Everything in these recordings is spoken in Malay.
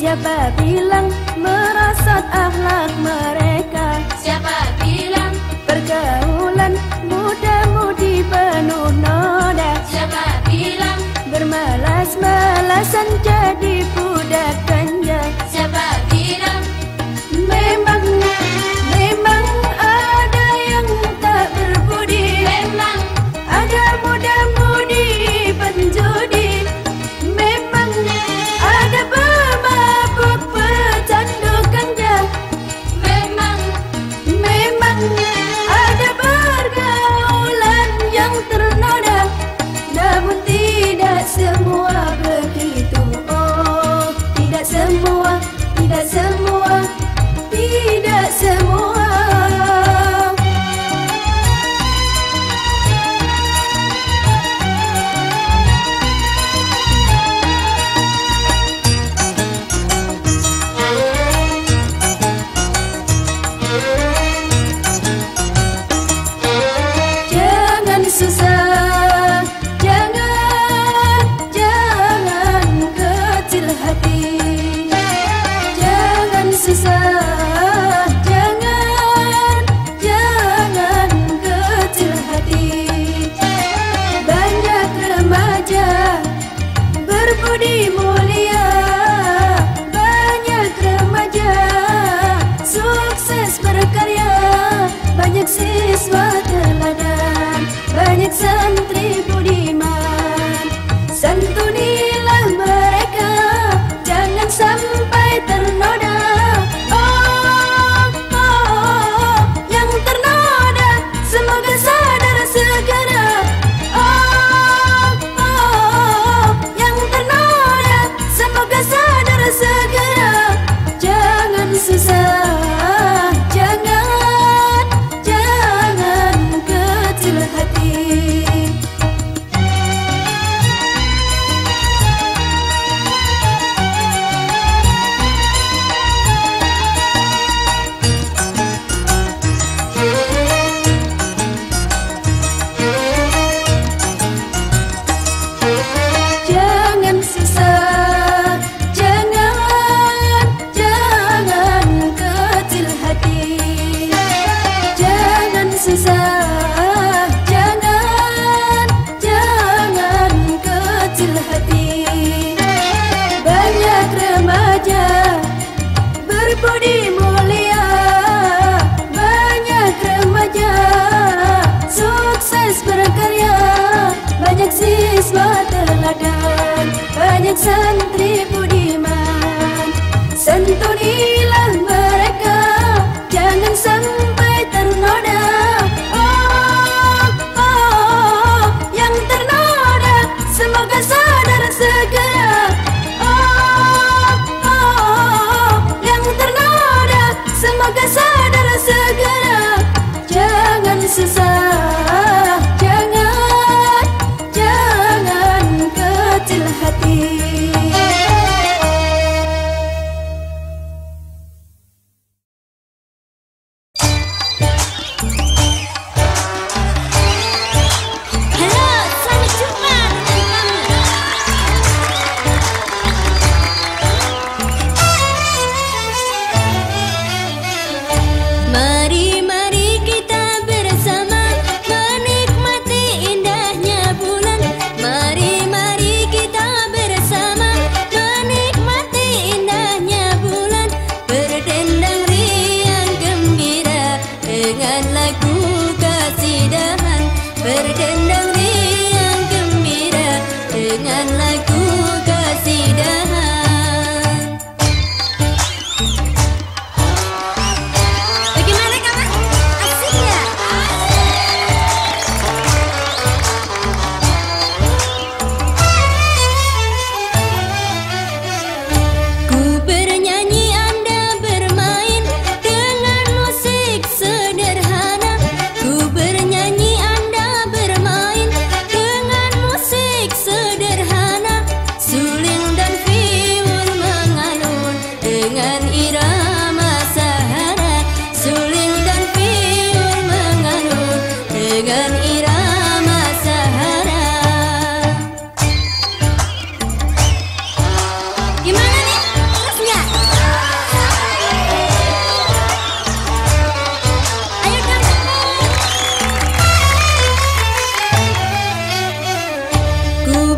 Siapa bilang merosot akhlak mereka? Siapa bilang pergaulan muda-mudi penuh noda? Siapa bilang bermalas-malasan jadi budak ganja? Siapa bilang Memang ada yang tak berbudi. memang Ada muda-mudi penjudi. Memang ada pemabuk pecandu ganja. Memang ada pergaulan yang ternoda. Namun tidak semua begitu. Oh, tidak semua, tidak semua, tidak semua. Jangan susah, jangan kecil hati. Jangan susah, jangan kecil hati. Banyak remaja berbudi mulia, banyak remaja sukses berkarya, banyak siswa teladan, banyak santri budiman. Santunilah mereka, jangan sampai ternoda. Oh, yang ternoda semoga sadar segera. Oh, yang ternoda semoga sadar segera. Jangan susah, jangan kecil hati. Jangan susah, jangan kecil hati. Jangan susah, jangan kecil hati. Banyak remaja berbudi mulia, banyak remaja sukses berkarya, banyak siswa teladan, banyak santri budiman. Santunilah mereka, jangan sampai ternoda. Oh, yang ternoda semoga sadar segera. Oh, yang ternoda semoga sadar segera. Jangan susah, jangan kecil hati.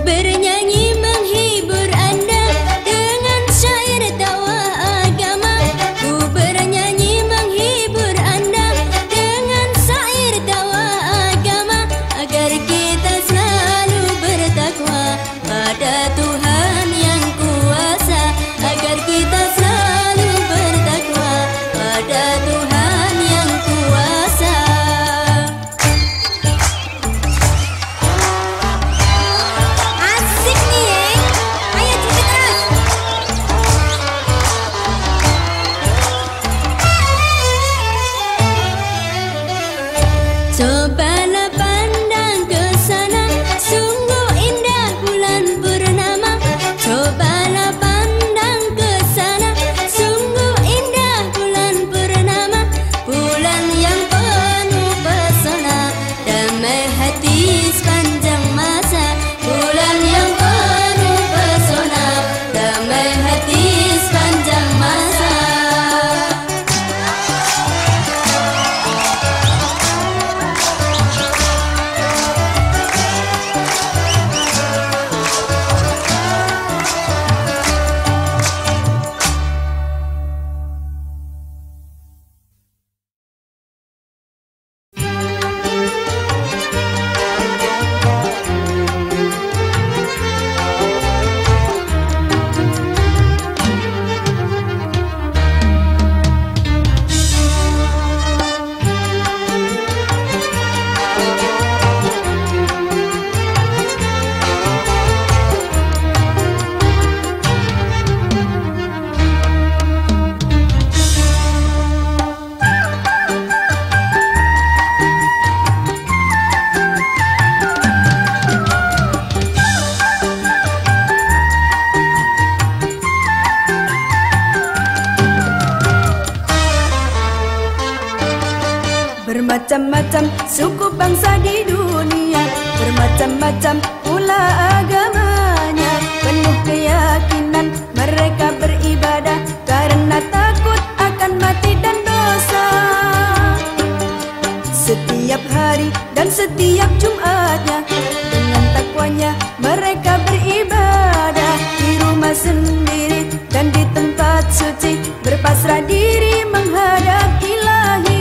bernyanyi menghibur Anda dengan syair dakwah agama. Ku bernyanyi menghibur Anda dengan syair dakwah agama, agar kita selalu bertakwa pada Tuhan yang kuasa, agar kita selalu bertakwa pada Tuhan yang kuasa. Asik nih, ayo cerita terus. Cobalah pandang ke sana, sungguh indah bulan purnama. Cobalah pandang ke sana, sungguh indah bulan purnama. Bulan yang penuh pesona, damai hati sepanjang masa. Bulan yang penuh pesona, damai hati sepanjang masa. Bermacam-macam suku bangsa di dunia, bermacam-macam pula agamanya. Penuh keyakinan mereka beribadah karena takut akan mati dan dosa. Setiap hari dan setiap Jumatnya, dengan takwanya mereka beribadah di rumah sendiri dan di tempat suci, berpasrah diri menghadap Ilahi.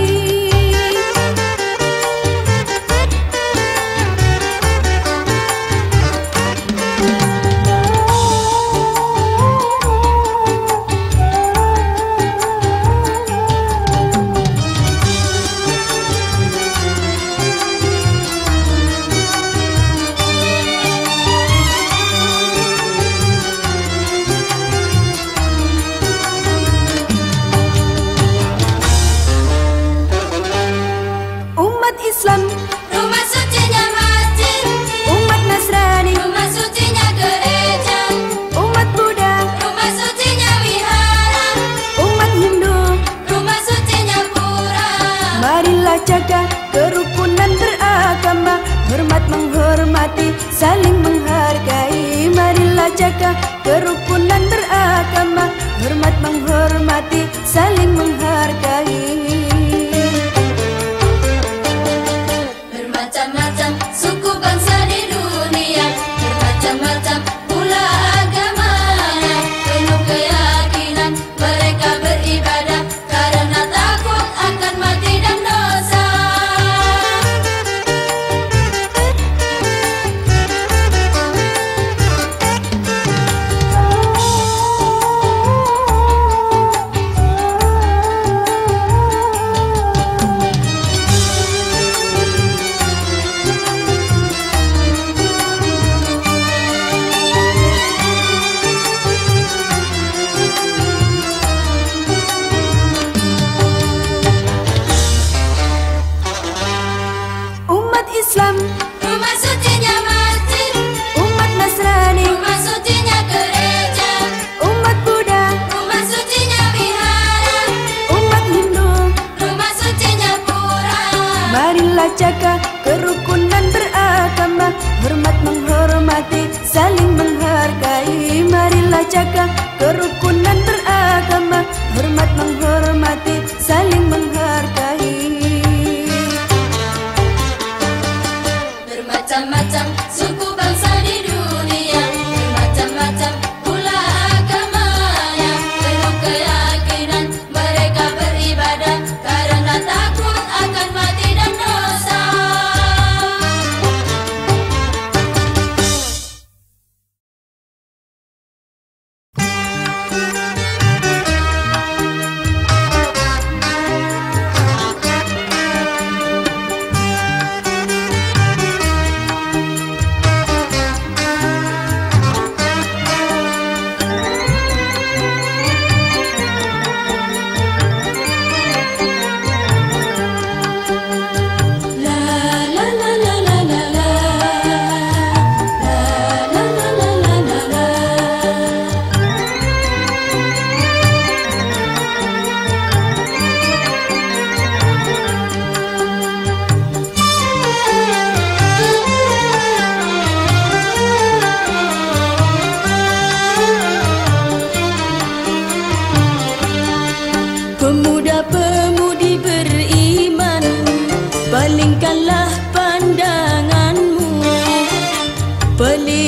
Islam, Rumah sucinya masjid, umat Nasrani, rumah sucinya gereja, umat Buddha, rumah sucinya wihara, umat Hindu. rumah sucinya pura. Marilah jaga kerukunan beragama, hormat menghormati, saling menghargai. Marilah jaga kerukunan beragama, hormat menghormati, saling menghargai. Bermacam-macam suku bangsa di dunia, bermacam-macam pula agamanya. Penuh keyakinan mereka beribadah karena takut akan mati dan dosa. Umat Islam, Rumah sucinya masjid, umat Nasrani, rumah sucinya gereja, umat Buddha, rumah sucinya wihara, umat Hindu. rumah sucinya pura. Marilah jaga kerukunan beragama, hormat menghormati, saling menghargai. Marilah jaga kerukunan beragama, hormat menghormati, saling menghargai. Bermacam-macam suku bangsa di dunia,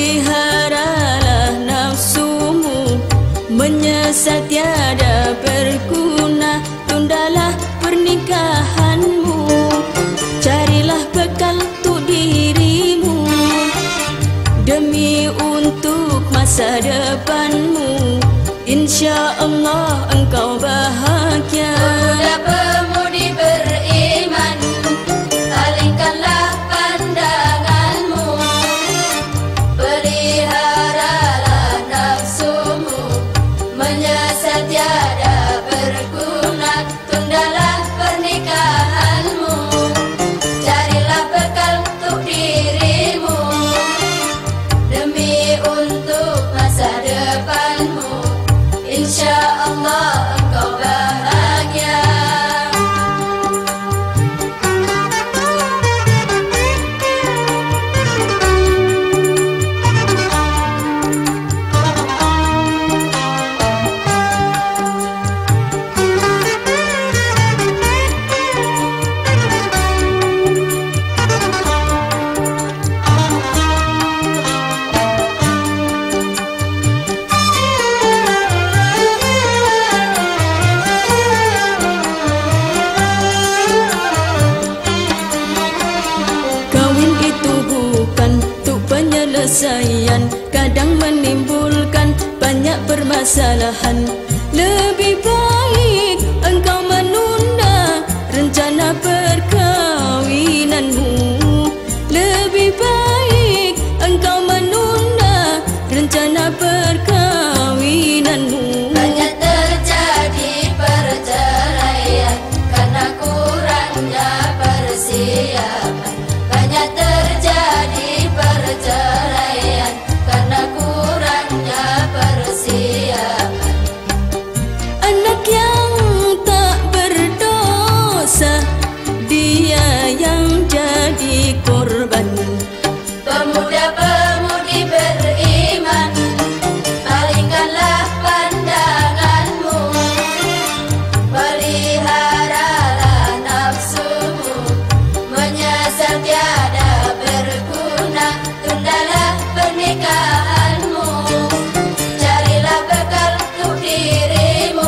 peliharalah nafsumu, menyesal tiada berguna, tundalah pernikahanmu. Carilah bekal untuk dirimu, demi untuk masa depanmu. Insya Allah engkau bahagia. Pemuda-pemudi beriman, palingkanlah pandanganmu, peliharalah nafsumu, menyesal tiada berguna, tundalah pernikahanmu. Carilah bekal untuk dirimu, demi untuk masa depanmu. Insya Allah engkau bahagia. Penyelesaian kadang menimbulkan banyak permasalahan. Lebih baik engkau menunda rencana perkahwinanmu. Lebih baik engkau menunda rencana perkahwinanmu. Banyak terjadi perceraian karena kurangnya persiapan. Banyak terjadi perceraian karena kurangnya persiapan. Anak yang tak berdosa, dia yang jadi korban. Pemuda-pemudi beriman, palingkanlah pandanganmu, peliharalah nafsumu, menyesal tiada berguna, tundalah pernikahanmu. Carilah bekal untuk dirimu,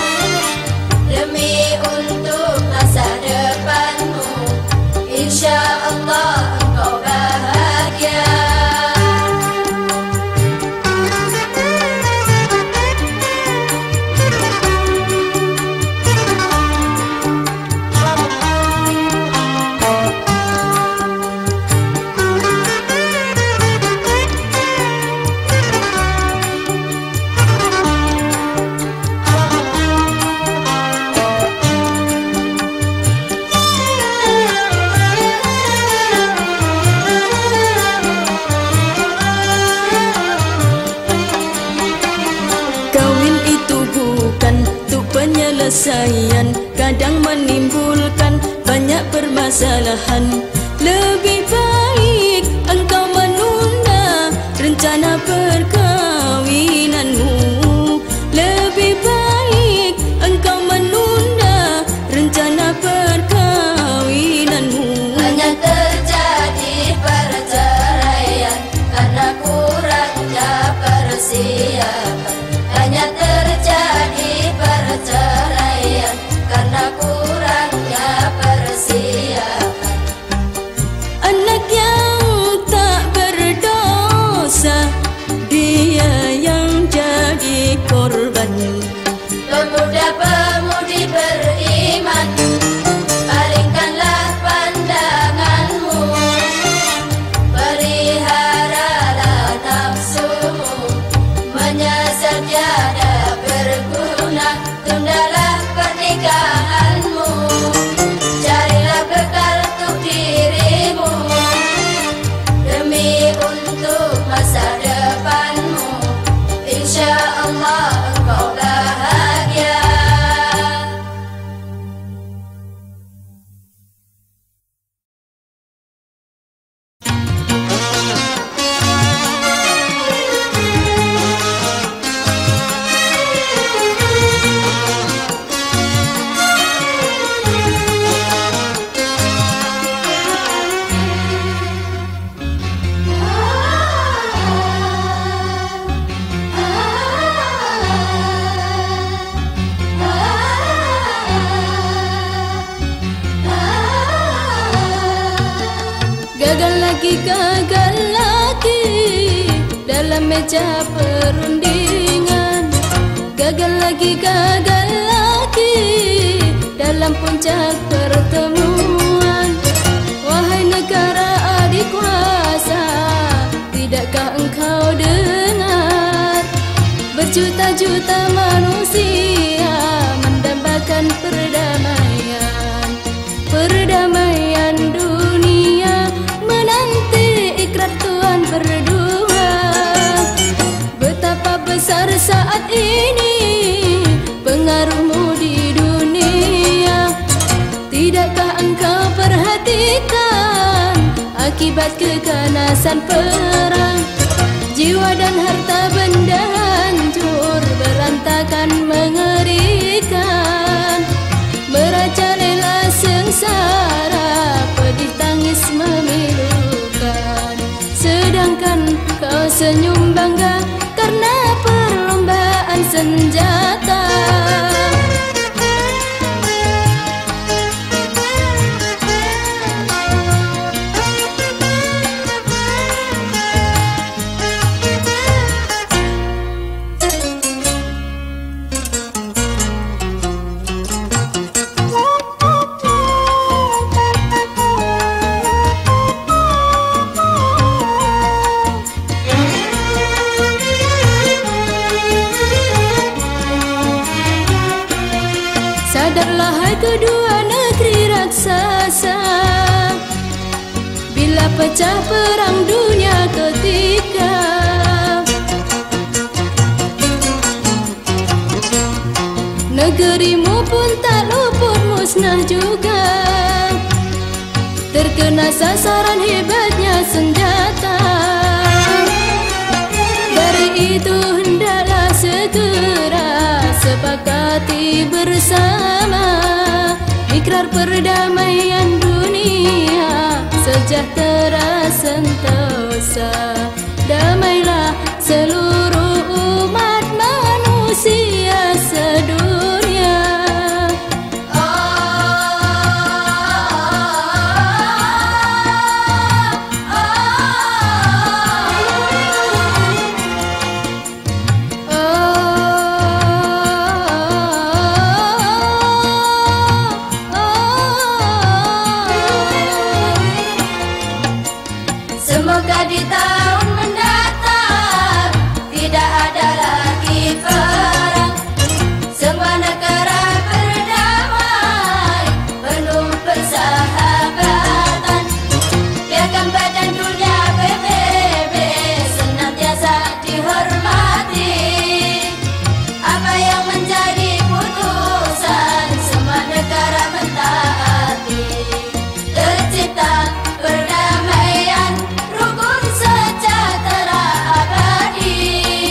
demi untuk masa depanmu. Insya Allah engkau bahagia. Penyelesaian kadang menimbulkan banyak permasalahan. Lebih baik engkau menunda rencana perkahwinanmu. Lebih baik engkau menunda rencana perkahwinanmu. Banyak terjadi perceraian karena kurangnya persiapan. Banyak terjadi perceraian karena kurangnya persiapan. Anak yang tak berdosa, dia yang jadi korban. Pemuda-pemudi beriman, palingkanlah pandanganmu, peliharalah nafsumu, meja perundingan. Gagal lagi dalam puncak pertemuan. Wahai negara adik kuasa, tidakkah engkau dengar? Berjuta-juta manusia mendambakan perdamaian. Perdamaian dunia menanti ikrar Tuhan berdua. Betapa besar saat ini pengaruhmu di dunia. Tidakkah engkau perhatikan akibat keganasan perang? Jiwa dan harta benda hancur, berantakan mengerikan. Merajalela sengsara, pedih tangis memilukan. Sedangkan kau senyum bangga karena perlombaan senjata. Sadarlah hai kedua negeri raksasa, bila pecah perang dunia ketiga. Negerimu pun tak luput musnah juga, terkena sasaran hebatnya senjata. Dari itu hendaklah segera sepakati bersama ikrar perdamaian dunia, sejahtera sentosa. Damailah seluruh umat manusia sedunia. Semoga di tahun mendatang tidak ada lagi perang. Semua negara berdamai, penuh persahabatan. Piagam badan dunia PBB senantiasa dihormati. Apa yang menjadi putusan, semua negara mentaati. Tercipta perdamaian, rukun sejahtera abadi.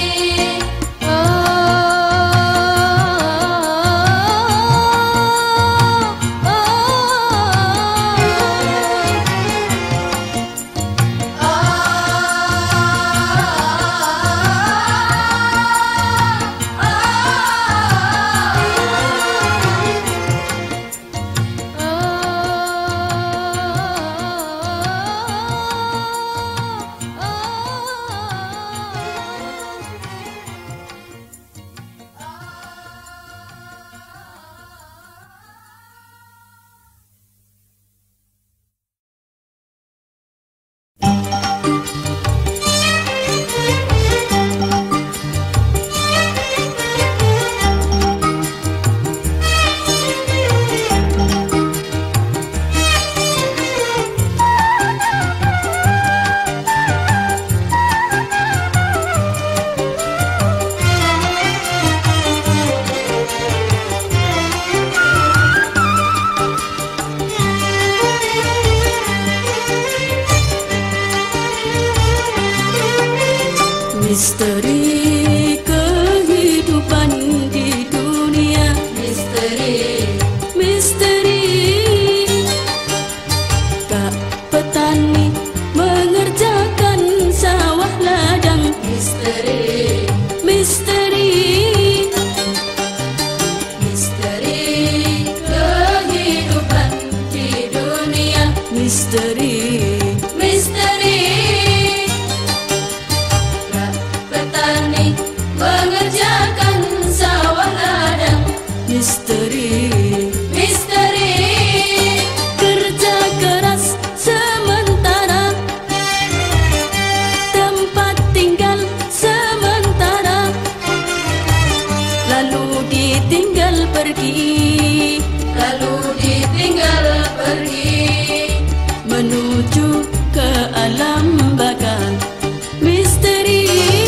Misteri kehidupan di dunia, misteri tak petani mengerjakan sawah ladang. Misteri kehidupan di dunia, misteri Misteri, misteri. kerja keras sementara, tempat tinggal sementara, lalu ditinggal pergi, Lalu ditinggal pergi, menuju ke alam baka. Misteri,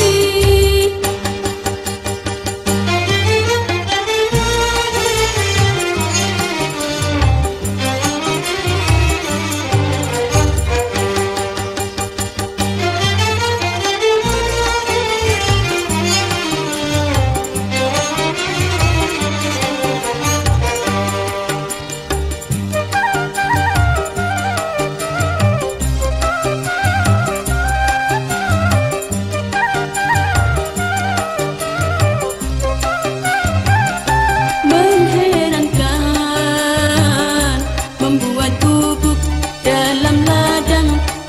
mengherankan, membuat bubuk dalam ladang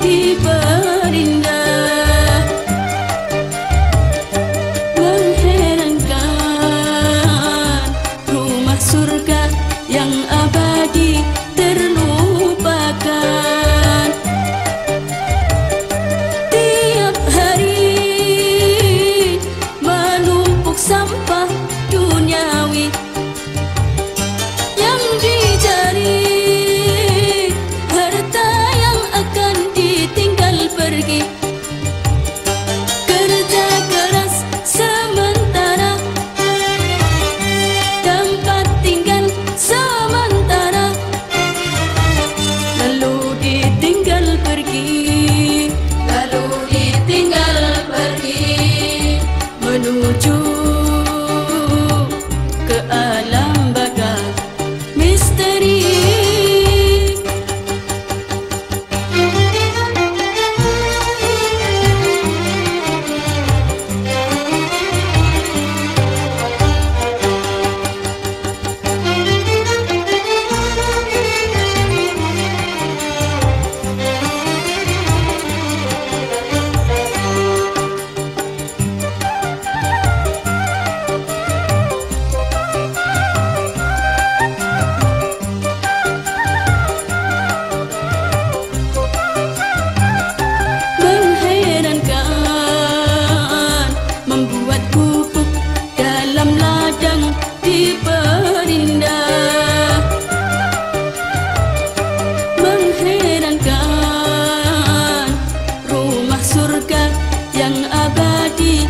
diperindah. Mengherankan, rumah surga yang abadi terlupakan. Tiap hari menumpuk sampah duniawi yang dicari, harta yang akan ditinggal pergi. Kerja keras sementara, tempat tinggal sementara, lalu ditinggal pergi, lalu ditinggal pergi, menuju ke alam baka. Misteri, mengherankan, membuat pupuk dalam ladang diperindah. Mengherankan, rumah surga yang abadi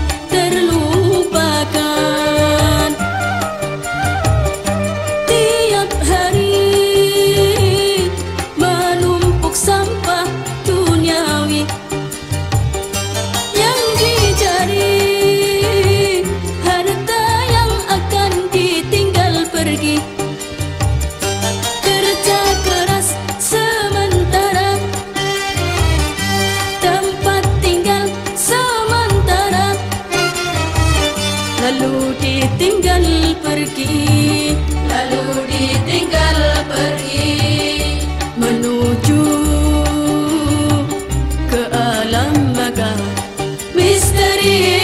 terlupakan. Tiap hari menumpuk sampah duniawi yang dicari, harta yang akan ditinggal pergi. Kerja keras sementara, tempat tinggal sementara, lalu ditinggal pergi, lalu ditinggal pergi, menuju ke alam baka. Misteri,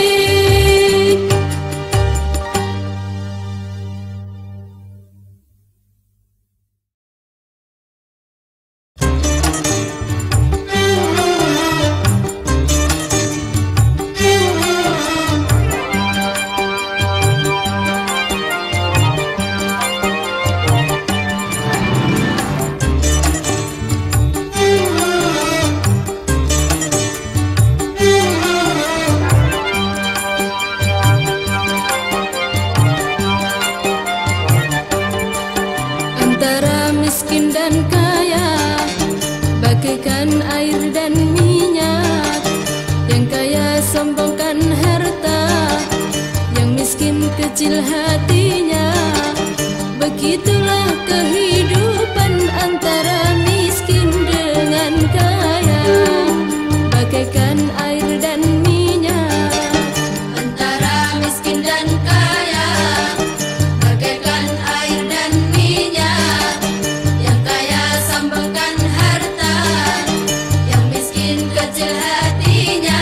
antara miskin dan kaya bagaikan air dan minyak. Yang kaya sombongkan harta, yang miskin kecil hatinya. Begitulah kehidupan antara miskin dengan kaya, bagaikan air dan minyak. antara miskin dan kaya, bagaikan air dan minyak. Yang kaya sombongkan harta, yang miskin kecil hatinya.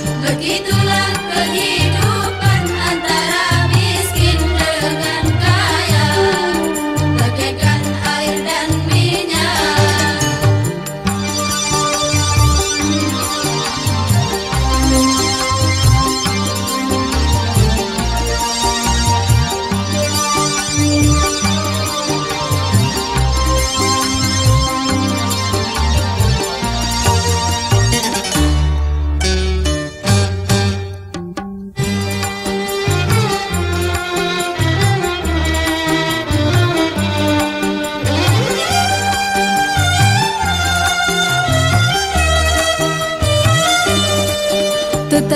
Begitulah kehidupan antara miskin dengan kaya.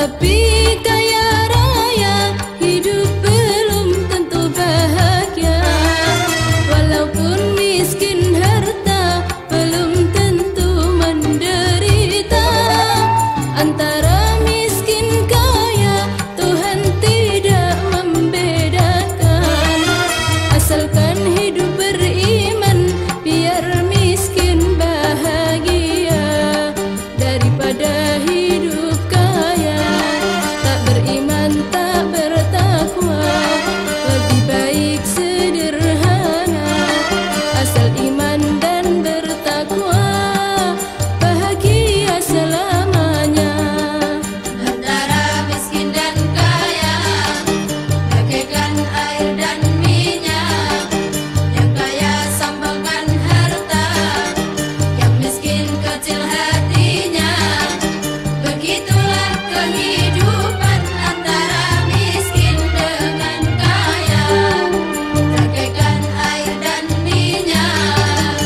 Tetapi kaya raya hidup belum tentu bahagia. Walaupun miskin harta belum tentu menderita. Antara miskin kaya Tuhan tidak membedakan. Asalkan hidup beriman biar miskin bahagia. Daripada hidup kaya tak beriman tak bertakwa, lebih baik sederhana. Asal iman dan bertakwa bahagia selamanya. Antara miskin dan kaya bagaikan air dan minyak. Yang kaya sambangkan harta, yang miskin kecil hatinya. Begitulah kehidupan antara miskin dengan kaya, bagaikan air dan minyak.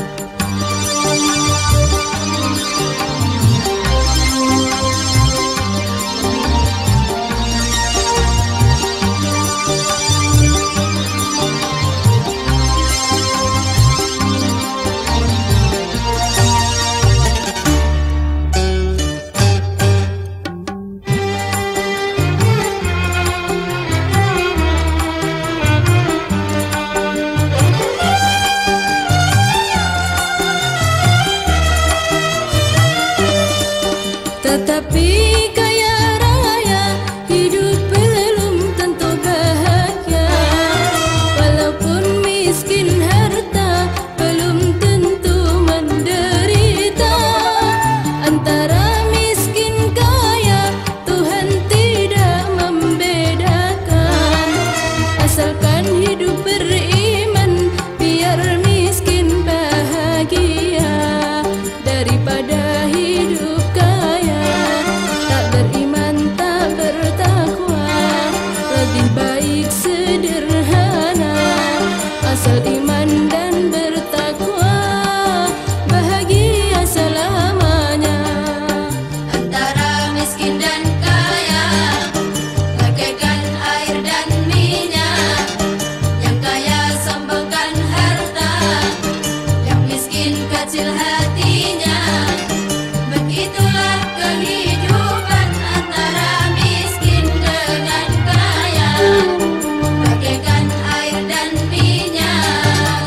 Tetapi kaya raya hidup belum tentu bahagia. Walaupun miskin harta belum tentu menderita. Antara miskin kaya Tuhan tidak membedakan. Asalkan hidup beriman biar miskin bahagia. Daripada hidup kaya tak beriman tak bertakwa, lebih baik sederhana. Asal iman dan bertakwa bahagia selamanya. Antara miskin dan kaya bagaikan air dan minyak. Yang kaya sambangkan harta, yang miskin kecil hatinya. Begitulah kehidupan antara miskin dengan kaya, bagaikan air dan minyak.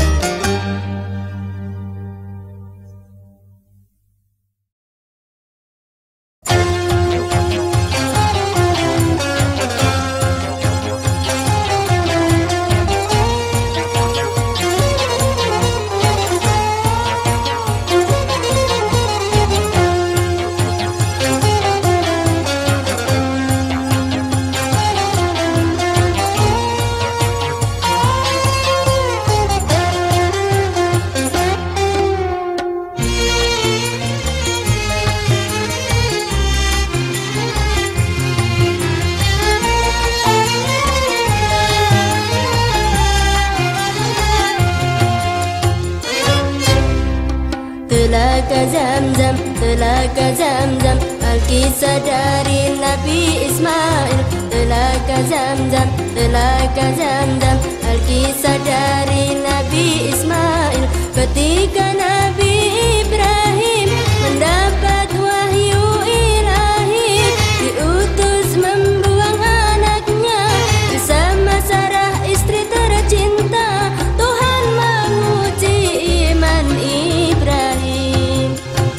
Telaga Zamzam, Telaga Zamzam, Alkisah dari Nabi Ismail. Telaga Zamzam, Telaga Zamzam, Alkisah dari Nabi Ismail. Ketika Nabi Ibrahim mendapat wahyu ilahi, diutus membuang anaknya bersama Sarah istri tercinta. Tuhan menguji iman Ibrahim.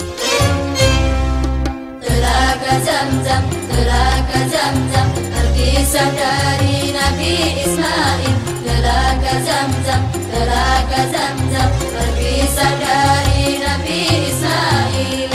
Telaga Zamzam, Telaga Zamzam, Alkisah dari Nabi Ismail. Telaga Zamzam, Telaga Zamzam, Alkisah dari Nabi Ismail.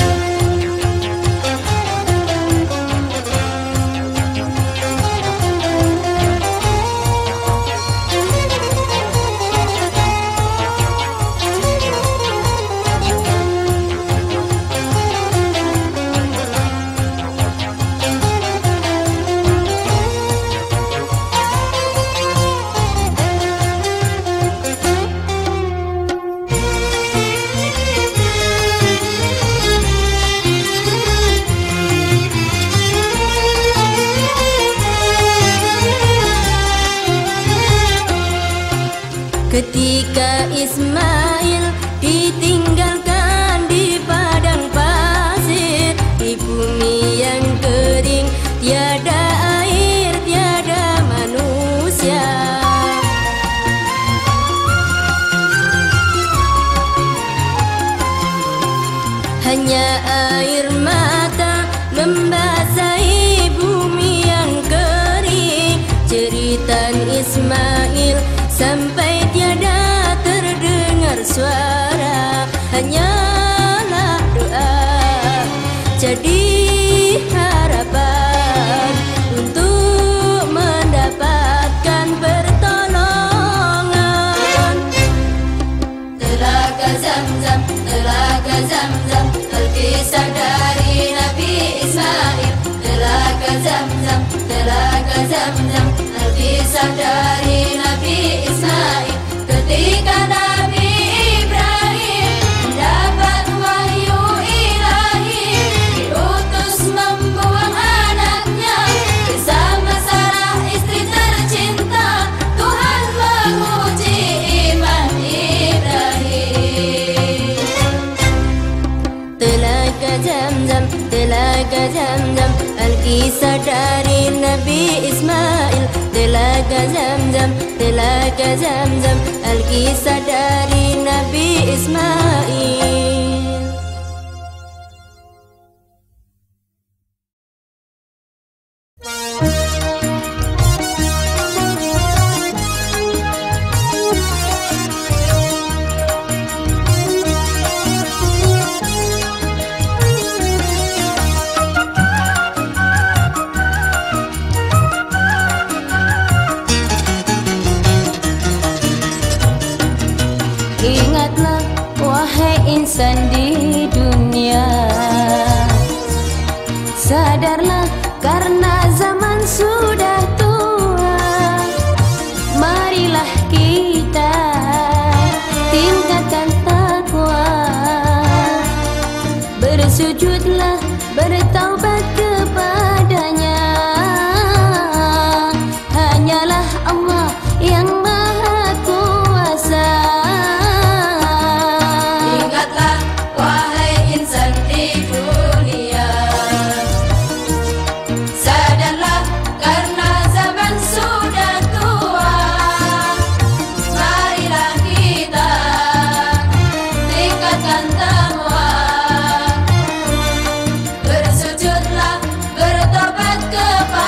Ketika Ismail ditinggalkan di padang pasir, di bumi yang kering, tiada air, tiada manusia. Hanya air mata membasahi bumi yang kering. Jeritan Ismail sampai tiada terdengar suara, hanyalah doa jadi harapan untuk mendapatkan pertolongan. Telaga Zamzam, Telaga Zamzam, terkisah dari Nabi Ismail. Telaga Zamzam, Telaga Zamzam, terkisah dari Nabi Ismail. Ketika Nabi Ibrahim mendapat wahyu ilahi, diutus membuang anaknya bersama Sarah istri tercinta. Tuhan menguji iman Ibrahim. Telaga Zamzam, Telaga Zamzam, Alkisah dari Nabi Ismail. Telaga Zamzam, Telaga Zamzam, Alkisah dari Nabi Ismail. Ingatlah wahai insan di dunia, sadarlah karena zaman sudah tua. Marilah kita tingkatkan takwa, bersujudlah, bertaubat kepadanya. Hanyalah Allah yang Maha Kuasa. Ingatlah wahai insan di dunia, sadarlah karena zaman sudah tua. Marilah kita tingkatkan takwa, bersujudlah, bertobat kepada